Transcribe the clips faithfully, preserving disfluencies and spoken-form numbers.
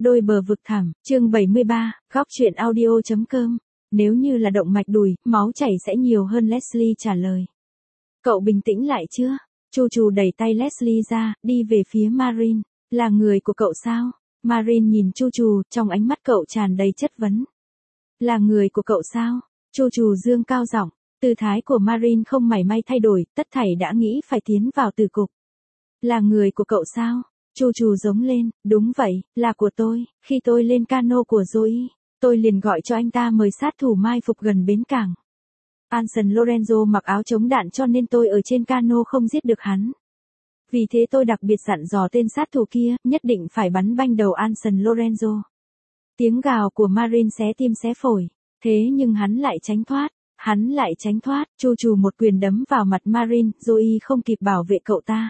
Đôi bờ vực thẳm, chương bảy mươi ba, góc chuyện audio.com. Nếu như là động mạch đùi, máu chảy sẽ nhiều hơn, Leslie trả lời. Cậu bình tĩnh lại chưa? Chu Chu đẩy tay Leslie ra, đi về phía Marine. Là người của cậu sao? Marine nhìn Chu Chu, trong ánh mắt cậu tràn đầy chất vấn. Là người của cậu sao? Chu Chu dương cao giọng. Tư thái của Marine không mảy may thay đổi, tất thảy đã nghĩ phải tiến vào từ cục. Là người của cậu sao? Chu Chu giống lên, đúng vậy, là của tôi. Khi tôi lên cano của Zoe, tôi liền gọi cho anh ta mời sát thủ mai phục gần bến cảng. Anson Lorenzo mặc áo chống đạn cho nên tôi ở trên cano không giết được hắn. Vì thế tôi đặc biệt dặn dò tên sát thủ kia, nhất định phải bắn banh đầu Anson Lorenzo. Tiếng gào của Marine xé tim xé phổi. Thế nhưng hắn lại tránh thoát. Hắn lại tránh thoát, Chu Chu một quyền đấm vào mặt Marine, Zoe không kịp bảo vệ cậu ta.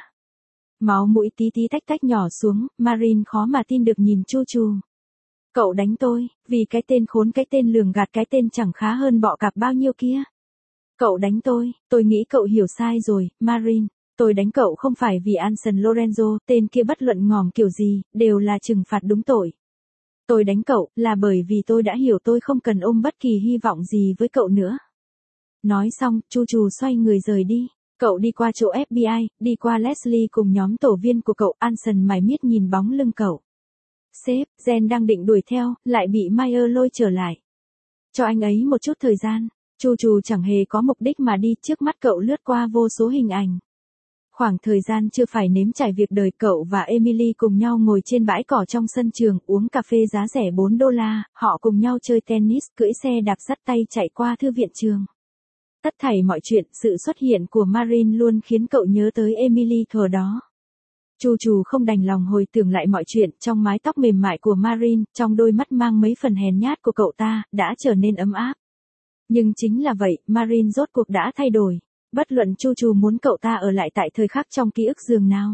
Máu mũi tí tí tách tách nhỏ xuống, Marine khó mà tin được nhìn Chu Chu. Cậu đánh tôi, vì cái tên khốn, cái tên lường gạt, cái tên chẳng khá hơn bọ cạp bao nhiêu kia. Cậu đánh tôi, tôi nghĩ cậu hiểu sai rồi, Marine. Tôi đánh cậu không phải vì Anson Lorenzo, tên kia bất luận ngòm kiểu gì, đều là trừng phạt đúng tội. Tôi đánh cậu, là bởi vì tôi đã hiểu tôi không cần ôm bất kỳ hy vọng gì với cậu nữa. Nói xong, Chu Chu xoay người rời đi. Cậu đi qua chỗ ép bê i, đi qua Leslie cùng nhóm tổ viên của cậu. Anson mải miết nhìn bóng lưng cậu. Sếp, Jen đang định đuổi theo, lại bị Meyer lôi trở lại. Cho anh ấy một chút thời gian. Chu Chu chẳng hề có mục đích mà đi, trước mắt cậu lướt qua vô số hình ảnh. Khoảng thời gian chưa phải nếm trải việc đời, cậu và Emily cùng nhau ngồi trên bãi cỏ trong sân trường, uống cà phê giá rẻ bốn đô la, họ cùng nhau chơi tennis, cưỡi xe đạp dắt tay chạy qua thư viện trường. Tất thảy mọi chuyện, sự xuất hiện của Marine luôn khiến cậu nhớ tới Emily thuở đó. Chu Chu không đành lòng hồi tưởng lại mọi chuyện, trong mái tóc mềm mại của Marine, trong đôi mắt mang mấy phần hèn nhát của cậu ta, đã trở nên ấm áp. Nhưng chính là vậy, Marine rốt cuộc đã thay đổi. Bất luận Chu Chu muốn cậu ta ở lại tại thời khắc trong ký ức giường nào.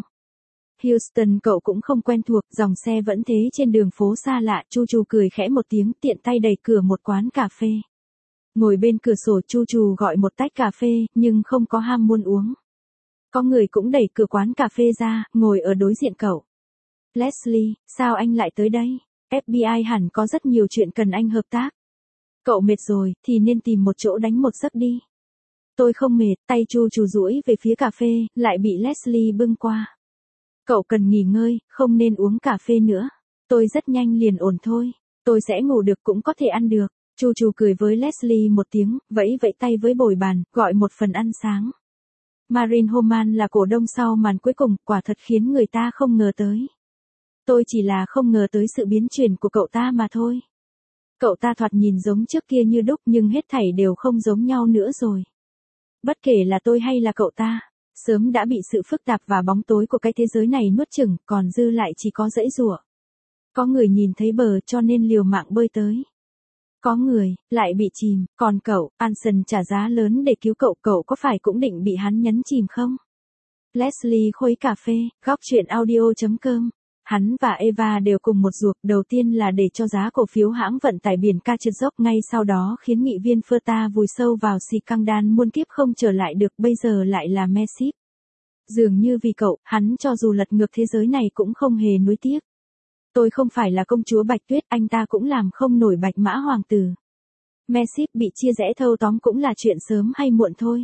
Houston cậu cũng không quen thuộc, dòng xe vẫn thế trên đường phố xa lạ. Chu Chu cười khẽ một tiếng, tiện tay đẩy cửa một quán cà phê. Ngồi bên cửa sổ, Chu Chu gọi một tách cà phê, nhưng không có ham muốn uống. Có người cũng đẩy cửa quán cà phê ra, ngồi ở đối diện cậu. Leslie, sao anh lại tới đây? ép bê i hẳn có rất nhiều chuyện cần anh hợp tác. Cậu mệt rồi, thì nên tìm một chỗ đánh một giấc đi. Tôi không mệt, tay Chu Chu duỗi về phía cà phê, lại bị Leslie bưng qua. Cậu cần nghỉ ngơi, không nên uống cà phê nữa. Tôi rất nhanh liền ổn thôi. Tôi sẽ ngủ được cũng có thể ăn được. Chu Chu cười với Leslie một tiếng, vẫy vẫy tay với bồi bàn, gọi một phần ăn sáng. Marine Homan là cổ đông sau màn cuối cùng, quả thật khiến người ta không ngờ tới. Tôi chỉ là không ngờ tới sự biến chuyển của cậu ta mà thôi. Cậu ta thoạt nhìn giống trước kia như đúc, nhưng hết thảy đều không giống nhau nữa rồi. Bất kể là tôi hay là cậu ta, sớm đã bị sự phức tạp và bóng tối của cái thế giới này nuốt chửng, còn dư lại chỉ có dãy giụa. Có người nhìn thấy bờ cho nên liều mạng bơi tới. Có người, lại bị chìm, còn cậu, Anson trả giá lớn để cứu cậu, cậu có phải cũng định bị hắn nhấn chìm không? Leslie khuấy cà phê, góc chuyện audio.com. Hắn và Eva đều cùng một ruột, đầu tiên là để cho giá cổ phiếu hãng vận tải biển ca trượt dốc, ngay sau đó khiến nghị viên Ferta vùi sâu vào scandal muôn kiếp không trở lại được, bây giờ lại là Mesip. Dường như vì cậu, hắn cho dù lật ngược thế giới này cũng không hề nuối tiếc. Tôi không phải là công chúa Bạch Tuyết, anh ta cũng làm không nổi Bạch Mã Hoàng tử. Mesip bị chia rẽ thâu tóm cũng là chuyện sớm hay muộn thôi.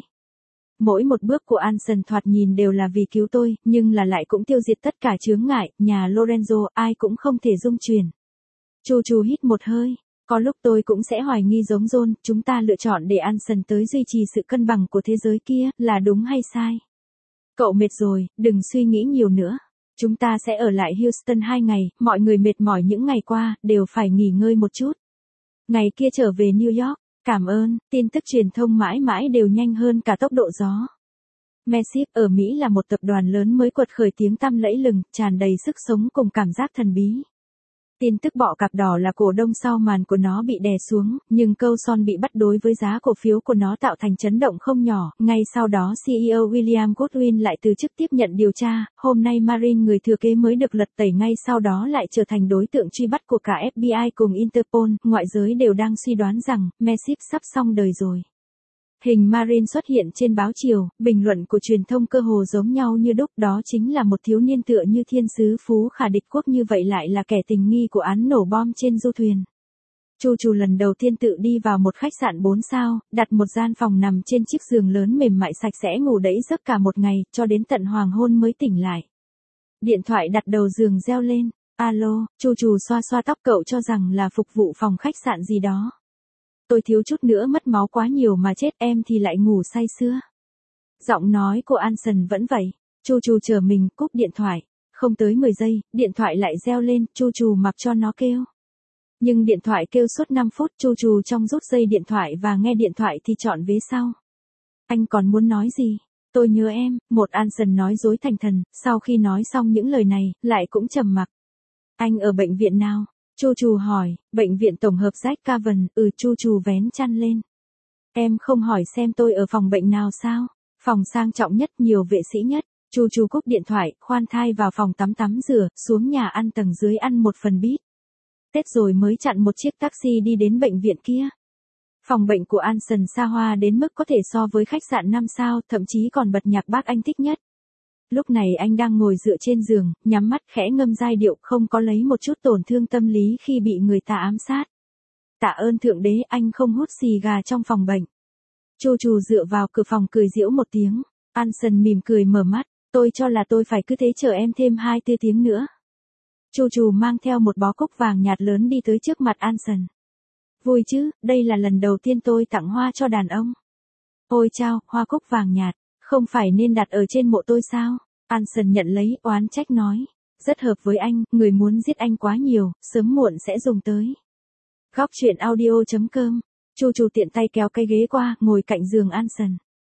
Mỗi một bước của Anson thoạt nhìn đều là vì cứu tôi, nhưng là lại cũng tiêu diệt tất cả chướng ngại, nhà Lorenzo, ai cũng không thể dung chuyển. Chu Chu hít một hơi. Có lúc tôi cũng sẽ hoài nghi giống John, chúng ta lựa chọn để Anson tới duy trì sự cân bằng của thế giới kia, là đúng hay sai? Cậu mệt rồi, đừng suy nghĩ nhiều nữa. Chúng ta sẽ ở lại Houston hai ngày, mọi người mệt mỏi những ngày qua, đều phải nghỉ ngơi một chút. Ngày kia trở về New York. Cảm ơn, tin tức truyền thông mãi mãi đều nhanh hơn cả tốc độ gió. Mesip ở Mỹ là một tập đoàn lớn mới quật khởi tiếng tăm lẫy lừng, tràn đầy sức sống cùng cảm giác thần bí. Tin tức bọ cạp đỏ là cổ đông sau màn của nó bị đè xuống, nhưng câu son bị bắt đối với giá cổ phiếu của nó tạo thành chấn động không nhỏ. Ngay sau đó xê e ô William Goodwin lại từ chức tiếp nhận điều tra. Hôm nay Marine, người thừa kế mới được lật tẩy, ngay sau đó lại trở thành đối tượng truy bắt của cả ép bê i cùng Interpol. Ngoại giới đều đang suy đoán rằng Mesip sắp xong đời rồi. Hình Marin xuất hiện trên báo chiều, bình luận của truyền thông cơ hồ giống nhau như đúc, đó chính là một thiếu niên tựa như thiên sứ phú khả địch quốc như vậy lại là kẻ tình nghi của án nổ bom trên du thuyền. Chu Chu lần đầu tiên tự đi vào một khách sạn bốn sao, đặt một gian phòng nằm trên chiếc giường lớn mềm mại sạch sẽ ngủ đẫy giấc cả một ngày, cho đến tận hoàng hôn mới tỉnh lại. Điện thoại đặt đầu giường reo lên, alo, Chu Chu xoa xoa tóc, cậu cho rằng là phục vụ phòng khách sạn gì đó. Tôi thiếu chút nữa mất máu quá nhiều mà chết, em thì lại ngủ say sưa. Giọng nói của Anson vẫn vậy. Chu Chu chờ mình cúp điện thoại. Không tới mười giây, điện thoại lại reo lên, Chu Chu mặc cho nó kêu. Nhưng điện thoại kêu suốt năm phút, Chu Chu trong rút dây điện thoại và nghe điện thoại thì chọn vế sau. Anh còn muốn nói gì? Tôi nhớ em, một Anson nói dối thành thần, sau khi nói xong những lời này, lại cũng trầm mặc. Anh ở bệnh viện nào? Chu Chu hỏi, bệnh viện tổng hợp Jack Cavan, ừ. Chu Chu vén chăn lên. Em không hỏi xem tôi ở phòng bệnh nào sao? Phòng sang trọng nhất, nhiều vệ sĩ nhất. Chu Chu cúp điện thoại, khoan thai vào phòng tắm tắm rửa, xuống nhà ăn tầng dưới ăn một phần bít tết rồi mới chặn một chiếc taxi đi đến bệnh viện kia. Phòng bệnh của Anson xa hoa đến mức có thể so với khách sạn năm sao, thậm chí còn bật nhạc bác anh thích nhất. Lúc này anh đang ngồi dựa trên giường, nhắm mắt khẽ ngâm giai điệu, không có lấy một chút tổn thương tâm lý khi bị người ta ám sát. Tạ ơn Thượng Đế, anh không hút xì gà trong phòng bệnh. Chu Chu dựa vào cửa phòng cười giễu một tiếng. Anson mỉm cười mở mắt, tôi cho là tôi phải cứ thế chờ em thêm hai tư tiếng nữa. Chu Chu mang theo một bó cúc vàng nhạt lớn đi tới trước mặt Anson. Vui chứ, đây là lần đầu tiên tôi tặng hoa cho đàn ông. Ôi chao, hoa cúc vàng nhạt, không phải nên đặt ở trên mộ tôi sao? Anson nhận lấy, oán trách nói. Rất hợp với anh, người muốn giết anh quá nhiều, sớm muộn sẽ dùng tới. Góc chuyện audio chấm com. Chu Chu tiện tay kéo cái ghế qua, ngồi cạnh giường Anson.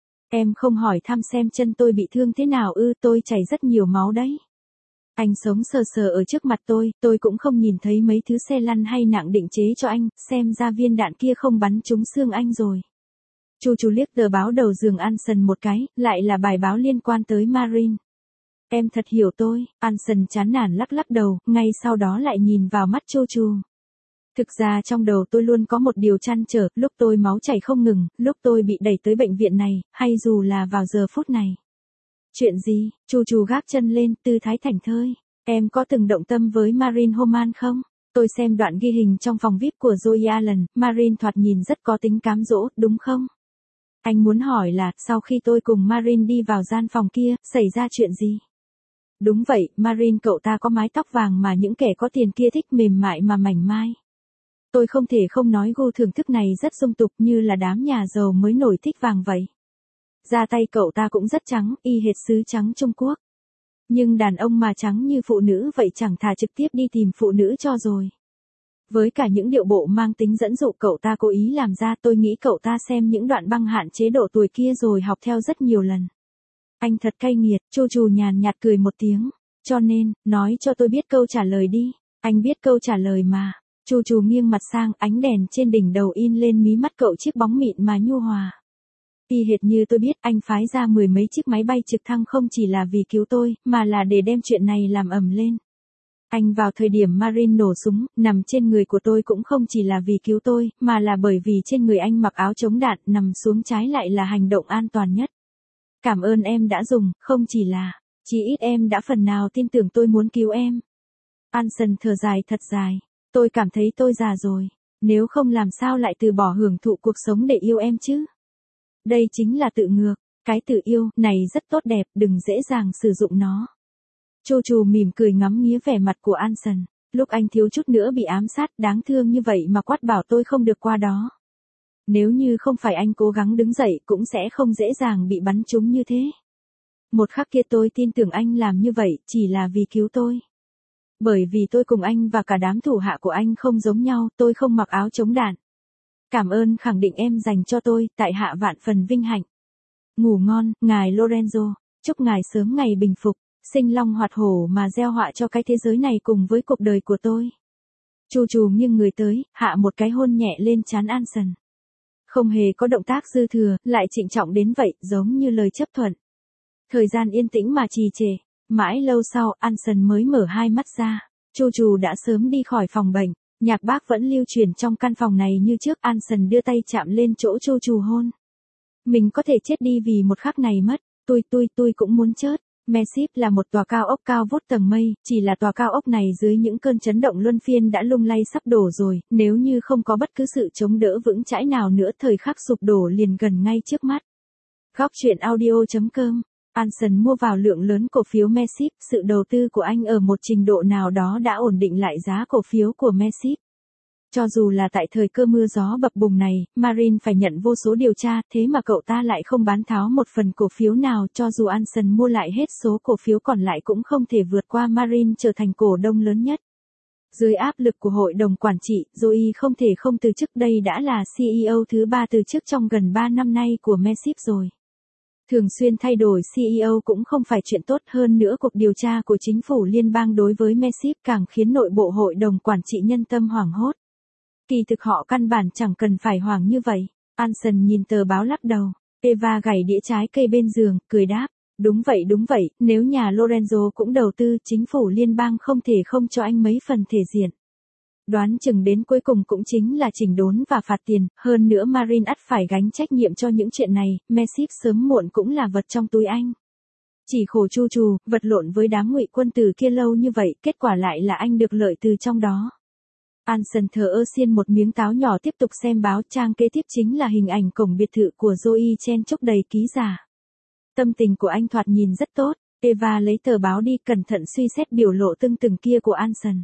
Em không hỏi thăm xem chân tôi bị thương thế nào ư? Tôi chảy rất nhiều máu đấy. Anh sống sờ sờ ở trước mặt tôi, tôi cũng không nhìn thấy mấy thứ xe lăn hay nạng định chế cho anh, xem ra viên đạn kia không bắn trúng xương anh rồi. Chu Chu liếc tờ báo đầu giường Anson một cái, lại là bài báo liên quan tới Marin. Em thật hiểu tôi. Anson chán nản lắc lắc đầu, ngay sau đó lại nhìn vào mắt Chu Chu. Thực ra trong đầu tôi luôn có một điều trăn trở, lúc tôi máu chảy không ngừng, lúc tôi bị đẩy tới bệnh viện này, hay dù là vào giờ phút này. Chuyện gì? Chu Chu gác chân lên, tư thái thảnh thơi. Em có từng động tâm với Marin Homan không? Tôi xem đoạn ghi hình trong phòng vi ai pi của Joey Allen, Marin thoạt nhìn rất có tính cám dỗ, đúng không? Anh muốn hỏi là, sau khi tôi cùng Marin đi vào gian phòng kia, xảy ra chuyện gì? Đúng vậy, Marin cậu ta có mái tóc vàng mà những kẻ có tiền kia thích, mềm mại mà mảnh mai. Tôi không thể không nói gu thưởng thức này rất dung tục, như là đám nhà giàu mới nổi thích vàng vậy. Da tay cậu ta cũng rất trắng, y hệt sứ trắng Trung Quốc. Nhưng đàn ông mà trắng như phụ nữ vậy chẳng thà trực tiếp đi tìm phụ nữ cho rồi. Với cả những điệu bộ mang tính dẫn dụ cậu ta cố ý làm ra, tôi nghĩ cậu ta xem những đoạn băng hạn chế độ tuổi kia rồi học theo rất nhiều lần. Anh thật cay nghiệt. Chu Chu nhàn nhạt cười một tiếng. Cho nên, nói cho tôi biết câu trả lời đi. Anh biết câu trả lời mà. Chu Chu nghiêng mặt sang, ánh đèn trên đỉnh đầu in lên mí mắt cậu chiếc bóng mịn mà nhu hòa. Y hệt như tôi biết, anh phái ra mười mấy chiếc máy bay trực thăng không chỉ là vì cứu tôi, mà là để đem chuyện này làm ầm lên. Anh vào thời điểm Marin nổ súng, nằm trên người của tôi cũng không chỉ là vì cứu tôi, mà là bởi vì trên người anh mặc áo chống đạn, nằm xuống trái lại là hành động an toàn nhất. Cảm ơn em đã dùng, không chỉ là, chỉ ít em đã phần nào tin tưởng tôi muốn cứu em. Anson thở dài thật dài. Tôi cảm thấy tôi già rồi. Nếu không làm sao lại từ bỏ hưởng thụ cuộc sống để yêu em chứ? Đây chính là tự ngược. Cái tự yêu này rất tốt đẹp, đừng dễ dàng sử dụng nó. Chu Chu mỉm cười ngắm nghía vẻ mặt của Anson. Lúc anh thiếu chút nữa bị ám sát, đáng thương như vậy mà quát bảo tôi không được qua đó. Nếu như không phải anh cố gắng đứng dậy cũng sẽ không dễ dàng bị bắn trúng như thế. Một khắc kia tôi tin tưởng anh làm như vậy chỉ là vì cứu tôi. Bởi vì tôi cùng anh và cả đám thủ hạ của anh không giống nhau, tôi không mặc áo chống đạn. Cảm ơn khẳng định em dành cho tôi, tại hạ vạn phần vinh hạnh. Ngủ ngon, ngài Lorenzo, chúc ngài sớm ngày bình phục, sinh long hoạt hổ mà gieo họa cho cái thế giới này cùng với cuộc đời của tôi. Chu Chu nghiêng người tới, hạ một cái hôn nhẹ lên trán Anson. Không hề có động tác dư thừa, lại trịnh trọng đến vậy, giống như lời chấp thuận. Thời gian yên tĩnh mà trì trệ. Mãi lâu sau, Anson mới mở hai mắt ra. Chu Chu đã sớm đi khỏi phòng bệnh. Nhạc bác vẫn lưu truyền trong căn phòng này như trước. Anson đưa tay chạm lên chỗ Chu Chu hôn. Mình có thể chết đi vì một khắc này mất, tôi tôi tôi cũng muốn chết. Massive là một tòa cao ốc cao vút tầng mây, chỉ là tòa cao ốc này dưới những cơn chấn động luân phiên đã lung lay sắp đổ rồi, nếu như không có bất cứ sự chống đỡ vững chãi nào nữa thời khắc sụp đổ liền gần ngay trước mắt. Góc truyện audio chấm com. Anson mua vào lượng lớn cổ phiếu Massive, sự đầu tư của anh ở một trình độ nào đó đã ổn định lại giá cổ phiếu của Massive. Cho dù là tại thời cơ mưa gió bập bùng này, Marine phải nhận vô số điều tra, thế mà cậu ta lại không bán tháo một phần cổ phiếu nào, cho dù Anson mua lại hết số cổ phiếu còn lại cũng không thể vượt qua Marine trở thành cổ đông lớn nhất. Dưới áp lực của hội đồng quản trị, Joey không thể không từ chức, đây đã là xê e ô thứ ba từ chức trong gần ba năm nay của Massive rồi. Thường xuyên thay đổi xê e ô cũng không phải chuyện tốt, hơn nữa cuộc điều tra của chính phủ liên bang đối với Massive càng khiến nội bộ hội đồng quản trị nhân tâm hoảng hốt. Kỳ thực họ căn bản chẳng cần phải hoảng như vậy. Anson nhìn tờ báo lắc đầu. Eva gảy đĩa trái cây bên giường, cười đáp. Đúng vậy đúng vậy, nếu nhà Lorenzo cũng đầu tư, chính phủ liên bang không thể không cho anh mấy phần thể diện. Đoán chừng đến cuối cùng cũng chính là chỉnh đốn và phạt tiền, hơn nữa Marine ắt phải gánh trách nhiệm cho những chuyện này, Massive sớm muộn cũng là vật trong túi anh. Chỉ khổ Chu Trù, vật lộn với đám ngụy quân tử kia lâu như vậy, kết quả lại là anh được lợi từ trong đó. Anson thờ ơ xiên một miếng táo nhỏ tiếp tục xem báo, trang kế tiếp chính là hình ảnh cổng biệt thự của Joey chen chúc đầy ký giả. Tâm tình của anh thoạt nhìn rất tốt, Eva lấy tờ báo đi cẩn thận suy xét biểu lộ tưng từng kia của Anson.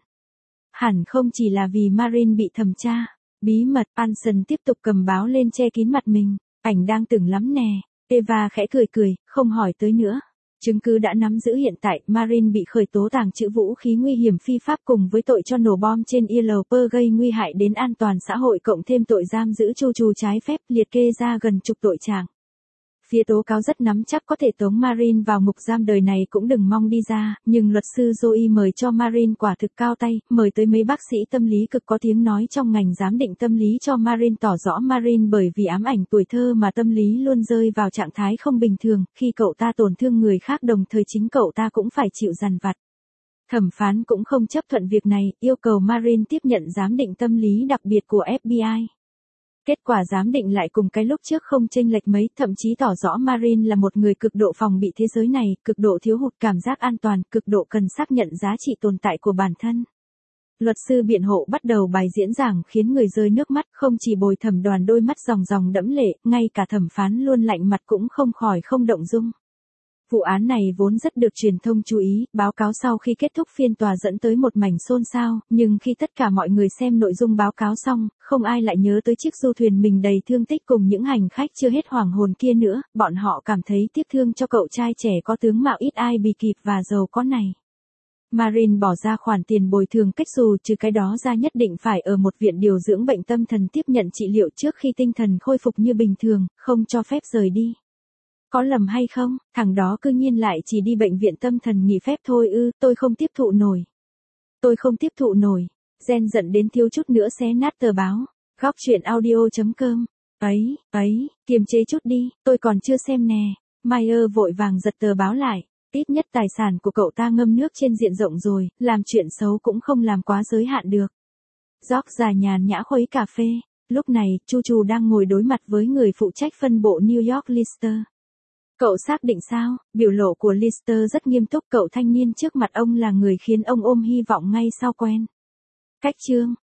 Hẳn không chỉ là vì Marine bị thẩm tra. Bí mật, Anson tiếp tục cầm báo lên che kín mặt mình. Ảnh đang tưởng lắm nè. Eva khẽ cười cười, không hỏi tới nữa. Chứng cứ đã nắm giữ hiện tại, Marine bị khởi tố tàng trữ vũ khí nguy hiểm phi pháp cùng với tội cho nổ bom trên i lờ pê gây nguy hại đến an toàn xã hội cộng thêm tội giam giữ Chu Trù trái phép, liệt kê ra gần chục tội trạng. Phía tố cáo rất nắm chắc có thể tống Marine vào ngục giam đời này cũng đừng mong đi ra, nhưng luật sư Joey mời cho Marine quả thực cao tay, mời tới mấy bác sĩ tâm lý cực có tiếng nói trong ngành giám định tâm lý cho Marine, tỏ rõ Marine bởi vì ám ảnh tuổi thơ mà tâm lý luôn rơi vào trạng thái không bình thường, khi cậu ta tổn thương người khác đồng thời chính cậu ta cũng phải chịu dằn vặt. Thẩm phán cũng không chấp thuận việc này, yêu cầu Marine tiếp nhận giám định tâm lý đặc biệt của ép bê i. Kết quả giám định lại cùng cái lúc trước không chênh lệch mấy, thậm chí tỏ rõ Marine là một người cực độ phòng bị thế giới này, cực độ thiếu hụt cảm giác an toàn, cực độ cần xác nhận giá trị tồn tại của bản thân. Luật sư biện hộ bắt đầu bài diễn giảng khiến người rơi nước mắt, không chỉ bồi thẩm đoàn đôi mắt ròng ròng đẫm lệ, ngay cả thẩm phán luôn lạnh mặt cũng không khỏi không động dung. Vụ án này vốn rất được truyền thông chú ý, báo cáo sau khi kết thúc phiên tòa dẫn tới một mảnh xôn xao, nhưng khi tất cả mọi người xem nội dung báo cáo xong, không ai lại nhớ tới chiếc du thuyền mình đầy thương tích cùng những hành khách chưa hết hoàng hồn kia nữa, bọn họ cảm thấy tiếc thương cho cậu trai trẻ có tướng mạo ít ai bì kịp và giàu có này. Marine bỏ ra khoản tiền bồi thường cách xù, trừ cái đó ra nhất định phải ở một viện điều dưỡng bệnh tâm thần tiếp nhận trị liệu trước khi tinh thần khôi phục như bình thường, không cho phép rời đi. Có lầm hay không, thằng đó cư nhiên lại chỉ đi bệnh viện tâm thần nghỉ phép thôi ư, tôi không tiếp thụ nổi. Tôi không tiếp thụ nổi. Jen giận đến thiếu chút nữa xé nát tờ báo. Góc truyện audio chấm com. Ấy, ấy, kiềm chế chút đi, tôi còn chưa xem nè. Meyer vội vàng giật tờ báo lại. Ít nhất tài sản của cậu ta ngâm nước trên diện rộng rồi, làm chuyện xấu cũng không làm quá giới hạn được. George già nhàn nhã khuấy cà phê. Lúc này, Chu Trù đang ngồi đối mặt với người phụ trách phân bộ New York Lister. Cậu xác định sao? Biểu lộ của Lister rất nghiêm túc, cậu thanh niên trước mặt ông là người khiến ông ôm hy vọng ngay sau quen. Cách chương,